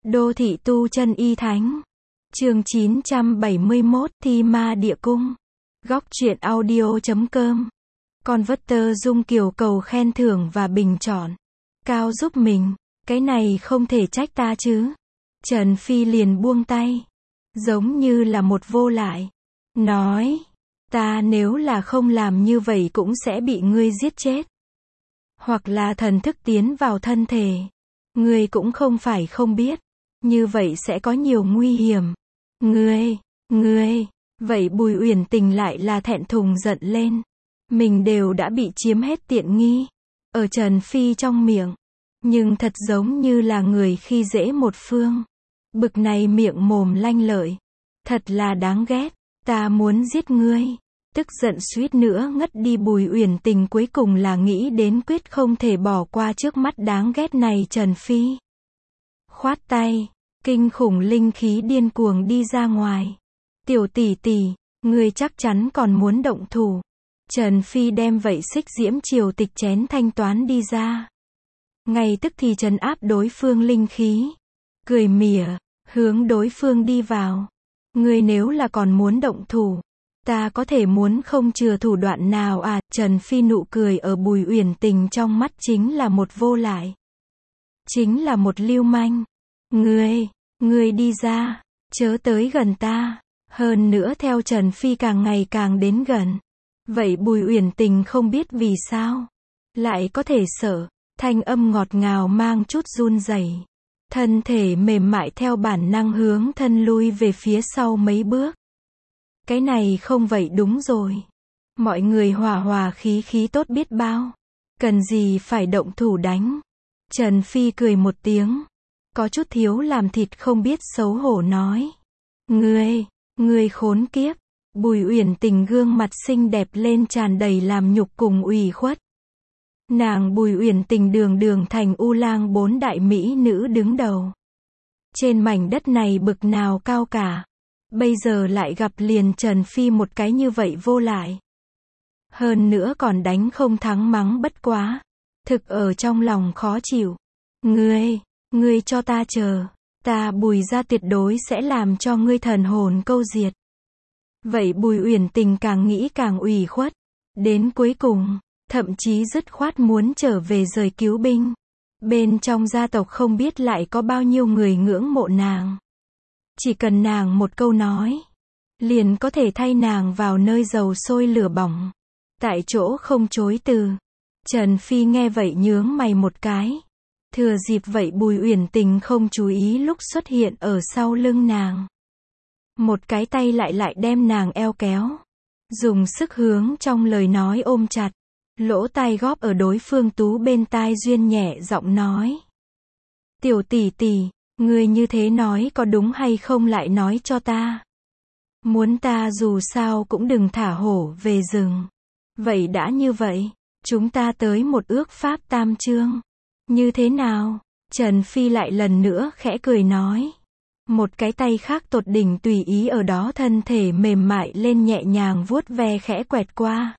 Đô thị tu chân y thánh. Chương 971, Thi ma địa cung. Góc truyện audio.com. Converter Dung Kiều cầu khen thưởng và bình chọn. Cao giúp mình, cái này không thể trách ta chứ. Trần Phi liền buông tay. Giống như là một vô lại. Nói, ta nếu là không làm như vậy cũng sẽ bị ngươi giết chết. Hoặc là thần thức tiến vào thân thể. Ngươi cũng không phải không biết. Như vậy sẽ có nhiều nguy hiểm. Ngươi, vậy Bùi Uyển Tình lại là thẹn thùng giận lên. Mình đều đã bị chiếm hết tiện nghi. Ở Trần Phi trong miệng. Nhưng thật giống như là người khi dễ một phương. Bực này miệng mồm lanh lợi. Thật là đáng ghét. Ta muốn giết ngươi. Tức giận suýt nữa ngất đi Bùi Uyển Tình cuối cùng là nghĩ đến quyết không thể bỏ qua trước mắt đáng ghét này Trần Phi. Khoát tay. Kinh khủng linh khí điên cuồng đi ra ngoài. Tiểu tỷ tỷ, ngươi chắc chắn còn muốn động thủ. Trần Phi đem vậy xích diễm triều tịch chén thanh toán đi ra. Ngay tức thì trấn áp đối phương linh khí. Cười mỉa, hướng đối phương đi vào. Ngươi nếu là còn muốn động thủ, ta có thể muốn không chừa thủ đoạn nào à. Trần Phi nụ cười ở Bùi Uyển Tình trong mắt chính là một vô lại. Chính là một lưu manh. Ngươi đi ra, chớ tới gần ta. Hơn nữa theo Trần Phi càng ngày càng đến gần. Vậy Bùi Uyển Tình không biết vì sao. Lại có thể sợ, thanh âm ngọt ngào mang chút run rẩy. Thân thể mềm mại theo bản năng hướng thân lui về phía sau mấy bước. Cái này không vậy đúng rồi. Mọi người hòa hòa khí khí tốt biết bao. Cần gì phải động thủ đánh. Trần Phi cười một tiếng. Có chút thiếu làm thịt không biết xấu hổ nói. Ngươi khốn kiếp. Bùi Uyển Tình gương mặt xinh đẹp lên tràn đầy làm nhục cùng ủy khuất. Nàng Bùi Uyển Tình đường đường thành U Lang 4 đại mỹ nữ đứng đầu. Trên mảnh đất này bực nào cao cả. Bây giờ lại gặp liền Trần Phi một cái như vậy vô lại. Hơn nữa còn đánh không thắng mắng bất quá. Thực ở trong lòng khó chịu. Ngươi cho ta chờ. Ta Bùi ra tuyệt đối sẽ làm cho ngươi thần hồn câu diệt. Vậy Bùi Uyển Tình càng nghĩ càng ủy khuất. Đến cuối cùng, thậm chí dứt khoát muốn trở về rời cứu binh. Bên trong gia tộc không biết lại có bao nhiêu người ngưỡng mộ nàng. Chỉ cần nàng một câu nói, liền có thể thay nàng vào nơi dầu sôi lửa bỏng. Tại chỗ không chối từ. Trần Phi nghe vậy nhướng mày một cái. Thừa dịp vậy Bùi Uyển Tình không chú ý lúc xuất hiện ở sau lưng nàng. Một cái tay lại đem nàng eo kéo. Dùng sức hướng trong lời nói ôm chặt. Lỗ tai góp ở đối phương tú bên tai duyên nhẹ giọng nói. Tiểu tỷ tỷ, ngươi như thế nói có đúng hay không lại nói cho ta. Muốn ta dù sao cũng đừng thả hổ về rừng. Vậy đã như vậy, chúng ta tới một ước pháp tam chương. Như thế nào? Trần Phi lại lần nữa khẽ cười nói. Một cái tay khác tột đỉnh tùy ý ở đó thân thể mềm mại lên nhẹ nhàng vuốt ve khẽ quẹt qua.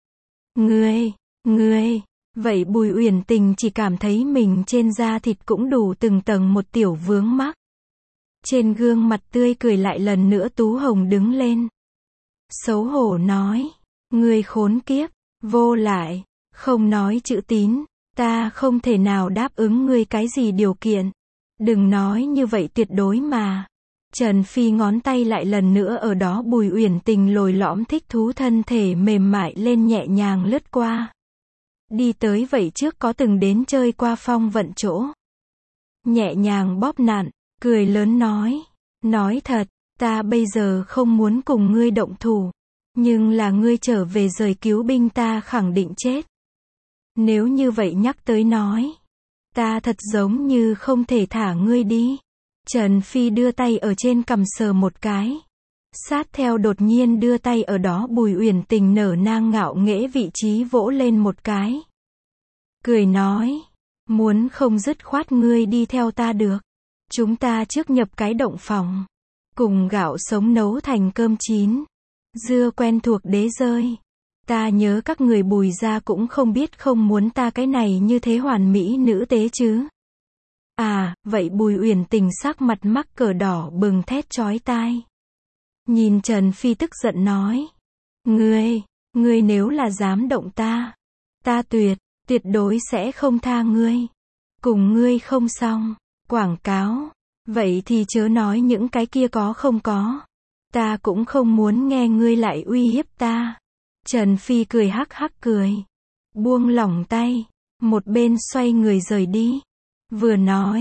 Ngươi, vậy Bùi Uyển Tình chỉ cảm thấy mình trên da thịt cũng đủ từng tầng một tiểu vướng mắc. Trên gương mặt tươi cười lại lần nữa tú hồng đứng lên. Xấu hổ nói. Ngươi khốn kiếp, vô lại, không nói chữ tín. Ta không thể nào đáp ứng ngươi cái gì điều kiện. Đừng nói như vậy tuyệt đối mà. Trần Phi ngón tay lại lần nữa ở đó Bùi Uyển Tình lồi lõm thích thú thân thể mềm mại lên nhẹ nhàng lướt qua. Đi tới vậy trước có từng đến chơi qua phong vận chỗ. Nhẹ nhàng bóp nặn, cười lớn nói. Nói thật, ta bây giờ không muốn cùng ngươi động thủ. Nhưng là ngươi trở về rời cứu binh ta khẳng định chết. Nếu như vậy nhắc tới nói. Ta thật giống như không thể thả ngươi đi. Trần Phi đưa tay ở trên cằm sờ một cái. Sát theo đột nhiên đưa tay ở đó Bùi Uyển Tình nở nang ngạo nghễ vị trí vỗ lên một cái. Cười nói. Muốn không dứt khoát ngươi đi theo ta được. Chúng ta trước nhập cái động phòng. Cùng gạo sống nấu thành cơm chín. Dưa quen thuộc đế rơi. Ta nhớ các người Bùi gia cũng không biết không muốn ta cái này như thế hoàn mỹ nữ tế chứ. À, vậy Bùi Uyển Tình sắc mặt mắc cờ đỏ bừng thét chói tai. Nhìn Trần Phi tức giận nói. Ngươi nếu là dám động ta tuyệt đối sẽ không tha ngươi. Cùng ngươi không xong. Quảng cáo. Vậy thì chớ nói những cái kia có không có. Ta cũng không muốn nghe ngươi lại uy hiếp ta. Trần Phi cười hắc hắc cười. Buông lỏng tay. Một bên xoay người rời đi. Vừa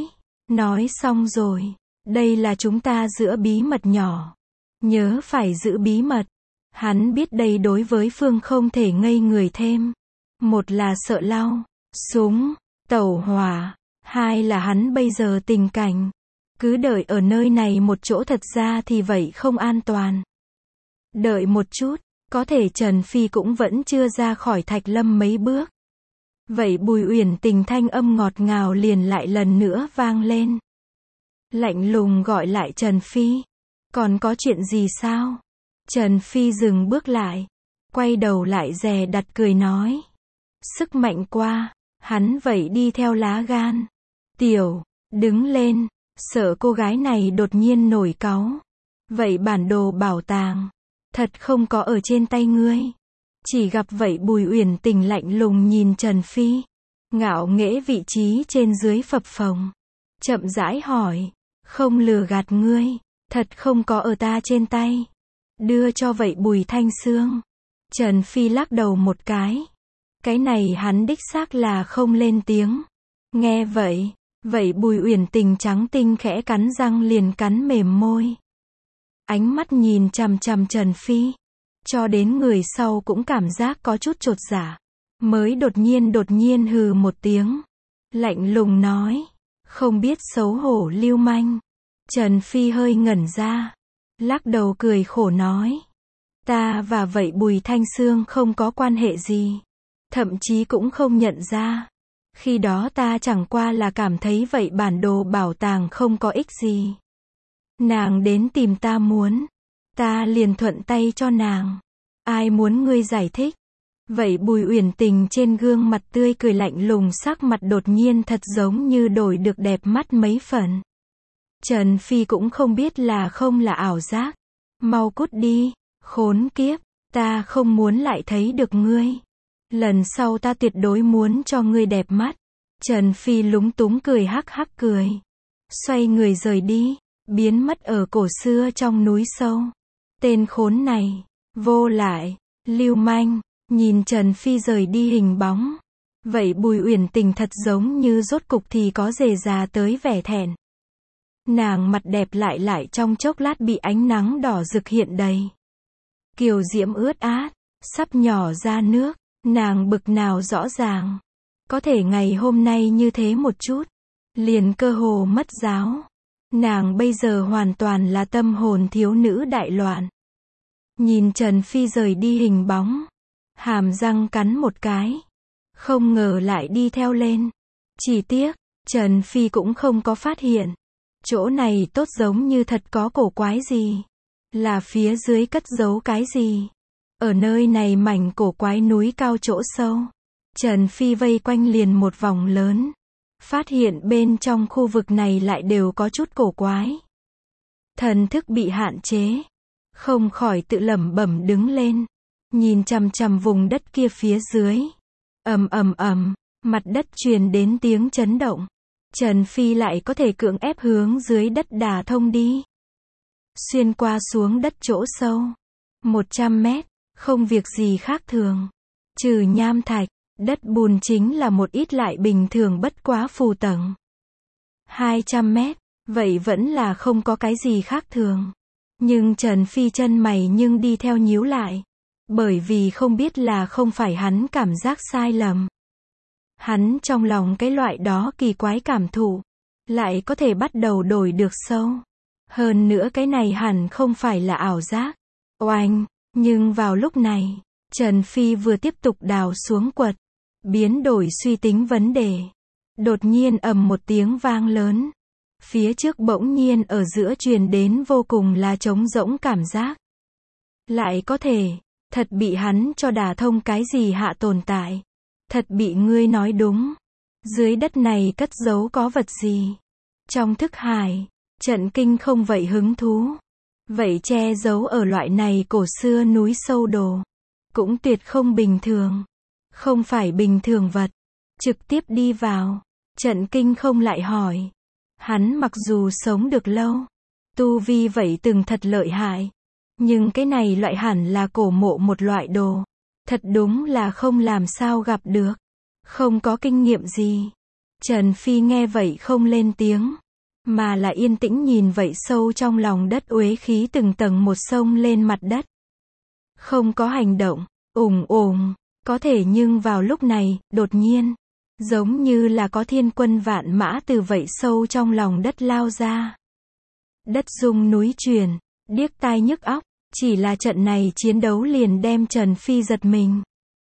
nói xong rồi. Đây là chúng ta giữa bí mật nhỏ. Nhớ phải giữ bí mật. Hắn biết đây đối với Phương không thể ngây người thêm. Một là sợ lao, súng, tẩu hỏa. Hai là hắn bây giờ tình cảnh. Cứ đợi ở nơi này một chỗ thật ra thì vậy không an toàn. Đợi một chút, có thể Trần Phi cũng vẫn chưa ra khỏi Thạch Lâm mấy bước. Vậy Bùi Uyển Tình thanh âm ngọt ngào liền lại lần nữa vang lên. Lạnh lùng gọi lại Trần Phi. Còn có chuyện gì sao? Trần Phi dừng bước lại. Quay đầu lại dè đặt cười nói. Sức mạnh qua. Hắn vậy đi theo lá gan. Tiểu, đứng lên. Sợ cô gái này đột nhiên nổi cáu. Vậy bản đồ bảo tàng. Thật không có ở trên tay ngươi. Chỉ gặp vậy Bùi Uyển Tình lạnh lùng nhìn Trần Phi. Ngạo nghễ vị trí trên dưới phập phồng. Chậm rãi hỏi. Không lừa gạt ngươi. Thật không có ở ta trên tay. Đưa cho vậy Bùi Thanh Xương. Trần Phi lắc đầu một cái. Cái này hắn đích xác là không lên tiếng. Nghe vậy. Vậy Bùi Uyển Tình trắng tinh khẽ cắn răng liền cắn mềm môi. Ánh mắt nhìn chằm chằm Trần Phi. Cho đến người sau cũng cảm giác có chút chột dạ. Mới đột nhiên hừ một tiếng. Lạnh lùng nói. Không biết xấu hổ lưu manh. Trần Phi hơi ngẩn ra. Lắc đầu cười khổ nói. Ta và vậy Bùi Thanh Xương không có quan hệ gì. Thậm chí cũng không nhận ra. Khi đó ta chẳng qua là cảm thấy vậy bản đồ bảo tàng không có ích gì. Nàng đến tìm ta muốn. Ta liền thuận tay cho nàng. Ai muốn ngươi giải thích? Vậy Bùi Uyển Tình trên gương mặt tươi cười lạnh lùng sắc mặt đột nhiên thật giống như đổi được đẹp mắt mấy phần. Trần Phi cũng không biết là không là ảo giác. Mau cút đi, khốn kiếp, ta không muốn lại thấy được ngươi. Lần sau ta tuyệt đối muốn cho ngươi đẹp mắt. Trần Phi lúng túng cười hắc hắc cười. Xoay người rời đi, biến mất ở cổ xưa trong núi sâu. Tên khốn này, vô lại, lưu manh, nhìn Trần Phi rời đi hình bóng. Vậy Bùi Uyển Tình thật giống như rốt cục thì có dề già tới vẻ thẹn. Nàng mặt đẹp lại trong chốc lát bị ánh nắng đỏ rực hiện đầy. Kiều diễm ướt át, sắp nhỏ ra nước, nàng bực nào rõ ràng. Có thể ngày hôm nay như thế một chút, liền cơ hồ mất giáo. Nàng bây giờ hoàn toàn là tâm hồn thiếu nữ đại loạn. Nhìn Trần Phi rời đi hình bóng, hàm răng cắn một cái. Không ngờ lại đi theo lên. Chỉ tiếc, Trần Phi cũng không có phát hiện. Chỗ này tốt giống như thật có cổ quái gì. Là phía dưới cất giấu cái gì. Ở nơi này mảnh cổ quái núi cao chỗ sâu. Trần Phi vây quanh liền một vòng lớn. Phát hiện bên trong khu vực này lại đều có chút cổ quái. Thần thức bị hạn chế. Không khỏi tự lẩm bẩm đứng lên. Nhìn chằm chằm vùng đất kia phía dưới. Ầm, mặt đất truyền đến tiếng chấn động. Trần Phi lại có thể cưỡng ép hướng dưới đất đả thông đi. Xuyên qua xuống đất chỗ sâu. 100 mét, không việc gì khác thường. Trừ nham thạch, đất bùn chính là một ít lại bình thường bất quá phù tầng. 200 mét, vậy vẫn là không có cái gì khác thường. Nhưng Trần Phi chân mày nhưng đi theo nhíu lại. Bởi vì không biết là không phải hắn cảm giác sai lầm. Hắn trong lòng cái loại đó kỳ quái cảm thụ, lại có thể bắt đầu đổi được sâu. Hơn nữa cái này hẳn không phải là ảo giác. Oanh, nhưng vào lúc này, Trần Phi vừa tiếp tục đào xuống quật, biến đổi suy tính vấn đề. Đột nhiên ầm một tiếng vang lớn. Phía trước bỗng nhiên ở giữa truyền đến vô cùng là trống rỗng cảm giác. Lại có thể, thật bị hắn cho đả thông cái gì hạ tồn tại. Thật bị ngươi nói đúng. Dưới đất này cất giấu có vật gì? Trong thức hải, Trận Kinh không vậy hứng thú. Vậy che giấu ở loại này cổ xưa núi sâu đồ. Cũng tuyệt không bình thường. Không phải bình thường vật. Trực tiếp đi vào. Trận Kinh không lại hỏi. Hắn mặc dù sống được lâu. Tu vi vậy từng thật lợi hại. Nhưng cái này loại hẳn là cổ mộ một loại đồ. Thật đúng là không làm sao gặp được. Không có kinh nghiệm gì. Trần Phi nghe vậy không lên tiếng. Mà là yên tĩnh nhìn vậy sâu trong lòng đất uế khí từng tầng một sông lên mặt đất. Không có hành động. Có thể nhưng vào lúc này, đột nhiên. Giống như là có thiên quân vạn mã từ vậy sâu trong lòng đất lao ra. Đất rung núi chuyển. Điếc tai nhức óc. Chỉ là trận này chiến đấu liền đem Trần Phi giật mình.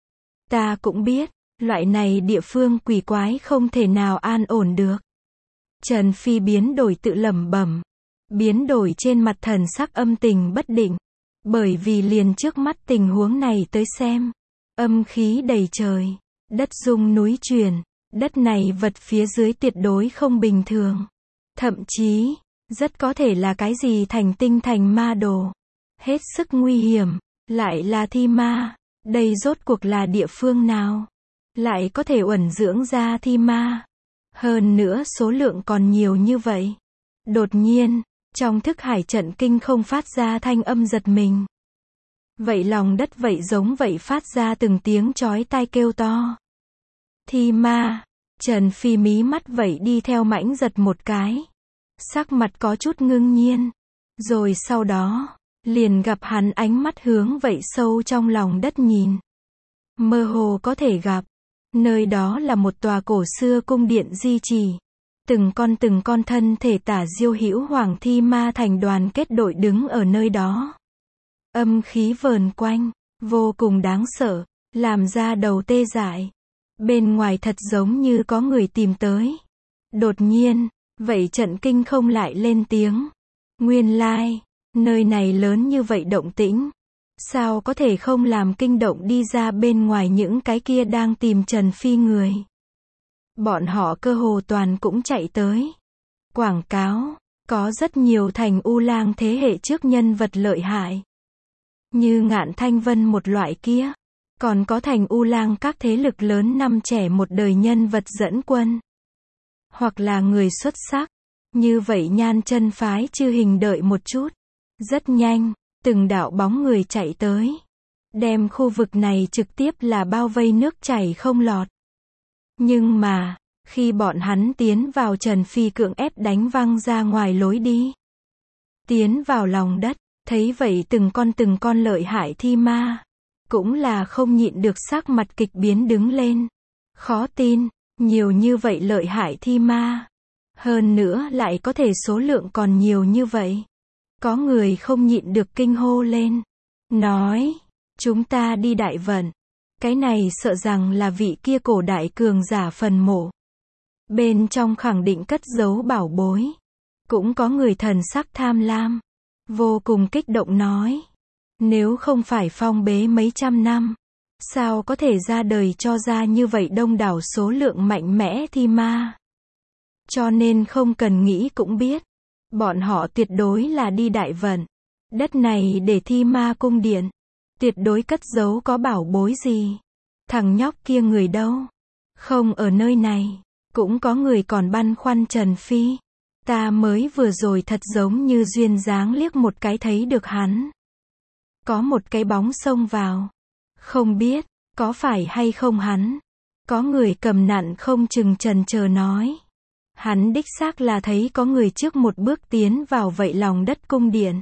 Ta cũng biết, loại này địa phương quỷ quái không thể nào an ổn được. Trần Phi biến đổi tự lẩm bẩm. Biến đổi trên mặt thần sắc âm tình bất định. Bởi vì liền trước mắt tình huống này tới xem. Âm khí đầy trời. Đất rung núi chuyển. Đất này vật phía dưới tuyệt đối không bình thường. Thậm chí, rất có thể là cái gì thành tinh thành ma đồ. Hết sức nguy hiểm. Lại là thi ma. Đây rốt cuộc là địa phương nào? Lại có thể uẩn dưỡng ra thi ma. Hơn nữa số lượng còn nhiều như vậy. Đột nhiên, trong thức hải Trận Kinh không phát ra thanh âm giật mình. Vậy lòng đất vậy giống vậy phát ra từng tiếng chói tai kêu to. Thi ma. Trần Phi mí mắt vậy đi theo mãnh giật một cái. Sắc mặt có chút ngưng nhiên. Rồi sau đó, liền gặp hắn ánh mắt hướng vậy sâu trong lòng đất nhìn. Mơ hồ có thể gặp. Nơi đó là một tòa cổ xưa cung điện di trì. Từng con thân thể tả diêu hữu hoàng thi ma thành đoàn kết đội đứng ở nơi đó. Âm khí vờn quanh, vô cùng đáng sợ, làm ra đầu tê dại. Bên ngoài thật giống như có người tìm tới. Đột nhiên, vậy Trận Kinh không lại lên tiếng. Nguyên lai, nơi này lớn như vậy động tĩnh. Sao có thể không làm kinh động đi ra bên ngoài những cái kia đang tìm Trần Phi người. Bọn họ cơ hồ toàn cũng chạy tới. Quảng cáo, có rất nhiều thành U Lang thế hệ trước nhân vật lợi hại. Như Ngạn Thanh Vân một loại kia. Còn có thành U Lang các thế lực lớn năm trẻ một đời nhân vật dẫn quân. Hoặc là người xuất sắc. Như vậy Nhan Chân phái Chư Hình đợi một chút. Rất nhanh. Từng đạo bóng người chạy tới. Đem khu vực này trực tiếp là bao vây nước chảy không lọt. Nhưng mà, khi bọn hắn tiến vào Trần Phi cưỡng ép đánh văng ra ngoài lối đi. Tiến vào lòng đất, thấy vậy từng con lợi hại thi ma. Cũng là không nhịn được sắc mặt kịch biến đứng lên. Khó tin, nhiều như vậy lợi hại thi ma. Hơn nữa lại có thể số lượng còn nhiều như vậy. Có người không nhịn được kinh hô lên. Nói, chúng ta đi đại vận. Cái này sợ rằng là vị kia cổ đại cường giả phần mộ. Bên trong khẳng định cất giấu bảo bối. Cũng có người thần sắc tham lam. Vô cùng kích động nói. Nếu không phải phong bế mấy trăm năm. Sao có thể ra đời cho ra như vậy đông đảo số lượng mạnh mẽ thi ma. Cho nên không cần nghĩ cũng biết. Bọn họ tuyệt đối là đi đại vận. Đất này để thi ma cung điện. Tuyệt đối cất giấu có bảo bối gì. Thằng nhóc kia người đâu? Không ở nơi này. Cũng có người còn băn khoăn Trần Phi. Ta mới vừa rồi thật giống như duyên dáng liếc một cái thấy được hắn. Có một cái bóng xông vào. Không biết, có phải hay không hắn. Có người cầm nặn không chừng chần chờ nói. Hắn đích xác là thấy có người trước một bước tiến vào vậy lòng đất cung điện.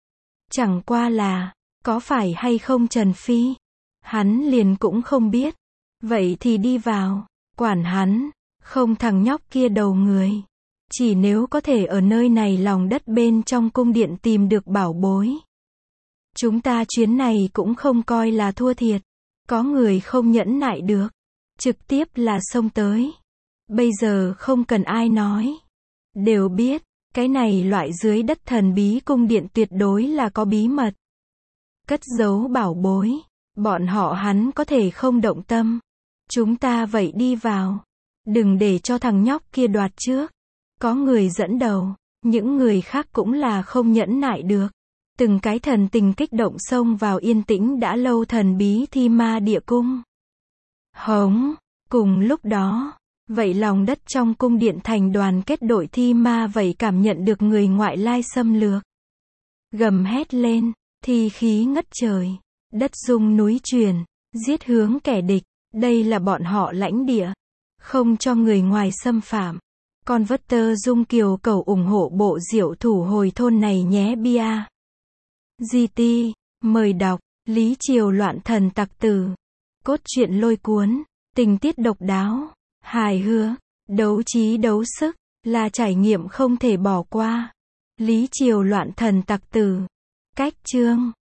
Chẳng qua là, có phải hay không Trần Phi? Hắn liền cũng không biết. Vậy thì đi vào, quản hắn, không thằng nhóc kia đầu người. Chỉ nếu có thể ở nơi này lòng đất bên trong cung điện tìm được bảo bối. Chúng ta chuyến này cũng không coi là thua thiệt. Có người không nhẫn nại được. Trực tiếp là xông tới. Bây giờ không cần ai nói. Đều biết, cái này loại dưới đất thần bí cung điện tuyệt đối là có bí mật. Cất giấu bảo bối. Bọn họ hắn có thể không động tâm. Chúng ta vậy đi vào. Đừng để cho thằng nhóc kia đoạt trước. Có người dẫn đầu, những người khác cũng là không nhẫn nại được. Từng cái thần tình kích động xông vào yên tĩnh đã lâu thần bí Thi Ma Địa Cung. Hống, cùng lúc đó, vậy lòng đất trong cung điện thành đoàn kết đội thi ma vậy cảm nhận được người ngoại lai xâm lược. Gầm hét lên, thi khí ngất trời, đất rung núi chuyển, giết hướng kẻ địch, đây là bọn họ lãnh địa, không cho người ngoài xâm phạm. Con vất tơ dung kiều cầu ủng hộ bộ diệu thủ hồi thôn này nhé bia. GT, mời đọc, Lý Triều loạn thần tặc tử. Cốt truyện lôi cuốn, tình tiết độc đáo, hài hước, đấu trí đấu sức, là trải nghiệm không thể bỏ qua. Lý Triều loạn thần tặc tử. Cách chương